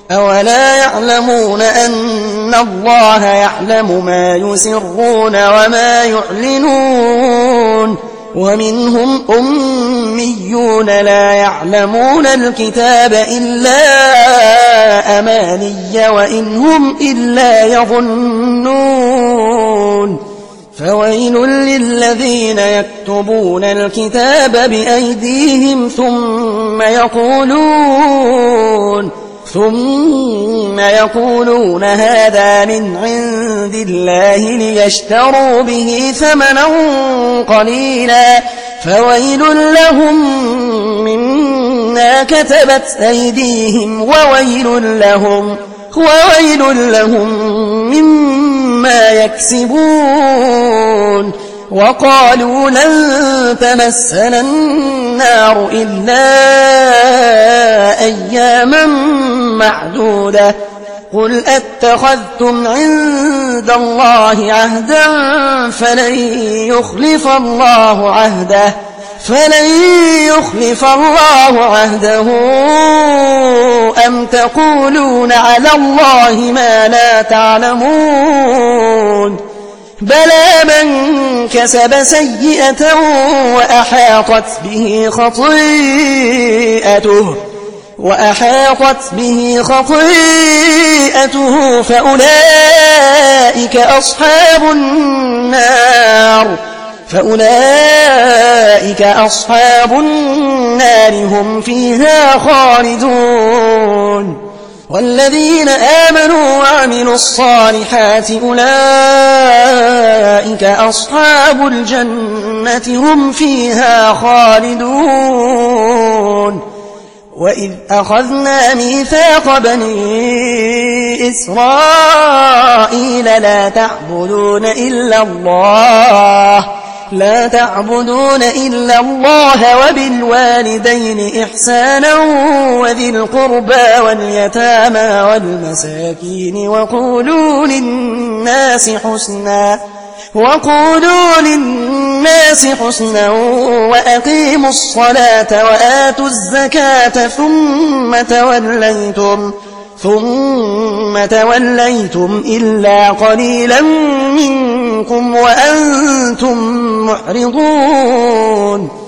أولا يعلمون أن الله يعلم ما يسرون وما يعلنون ومنهم أميون لا يعلمون الكتاب إلا أماني وإن هم إلا يظنون فويل للذين يكتبون الكتاب بأيديهم ثم يقولون هذا من عند الله ليشتروا به ثمنا قليلا فويل لهم مما كتبت أيديهم وويل لهم مما يكسبون وقالوا لن تمسنا النار إلا أياما معدودة قل أتخذتم عند الله عهدا فلن يخلف الله عهده أم تقولون على الله ما لا تعلمون بلى من كسب سيئة وأحاطت به خطيئته فأولئك أصحاب النار هم فيها خالدون والذين آمنوا وعملوا الصالحات أولئك أصحاب الجنة هم فيها خالدون وإذ أخذنا ميثاق بني إسرائيل لا تعبدون إلا الله وبالوالدين إحسانا وذي القربى واليتامى والمساكين وقولوا للناس حسنا وأقيموا الصلاة وآتوا الزكاة ثم توليتم إلا قليلا منكم وأنتم معرضون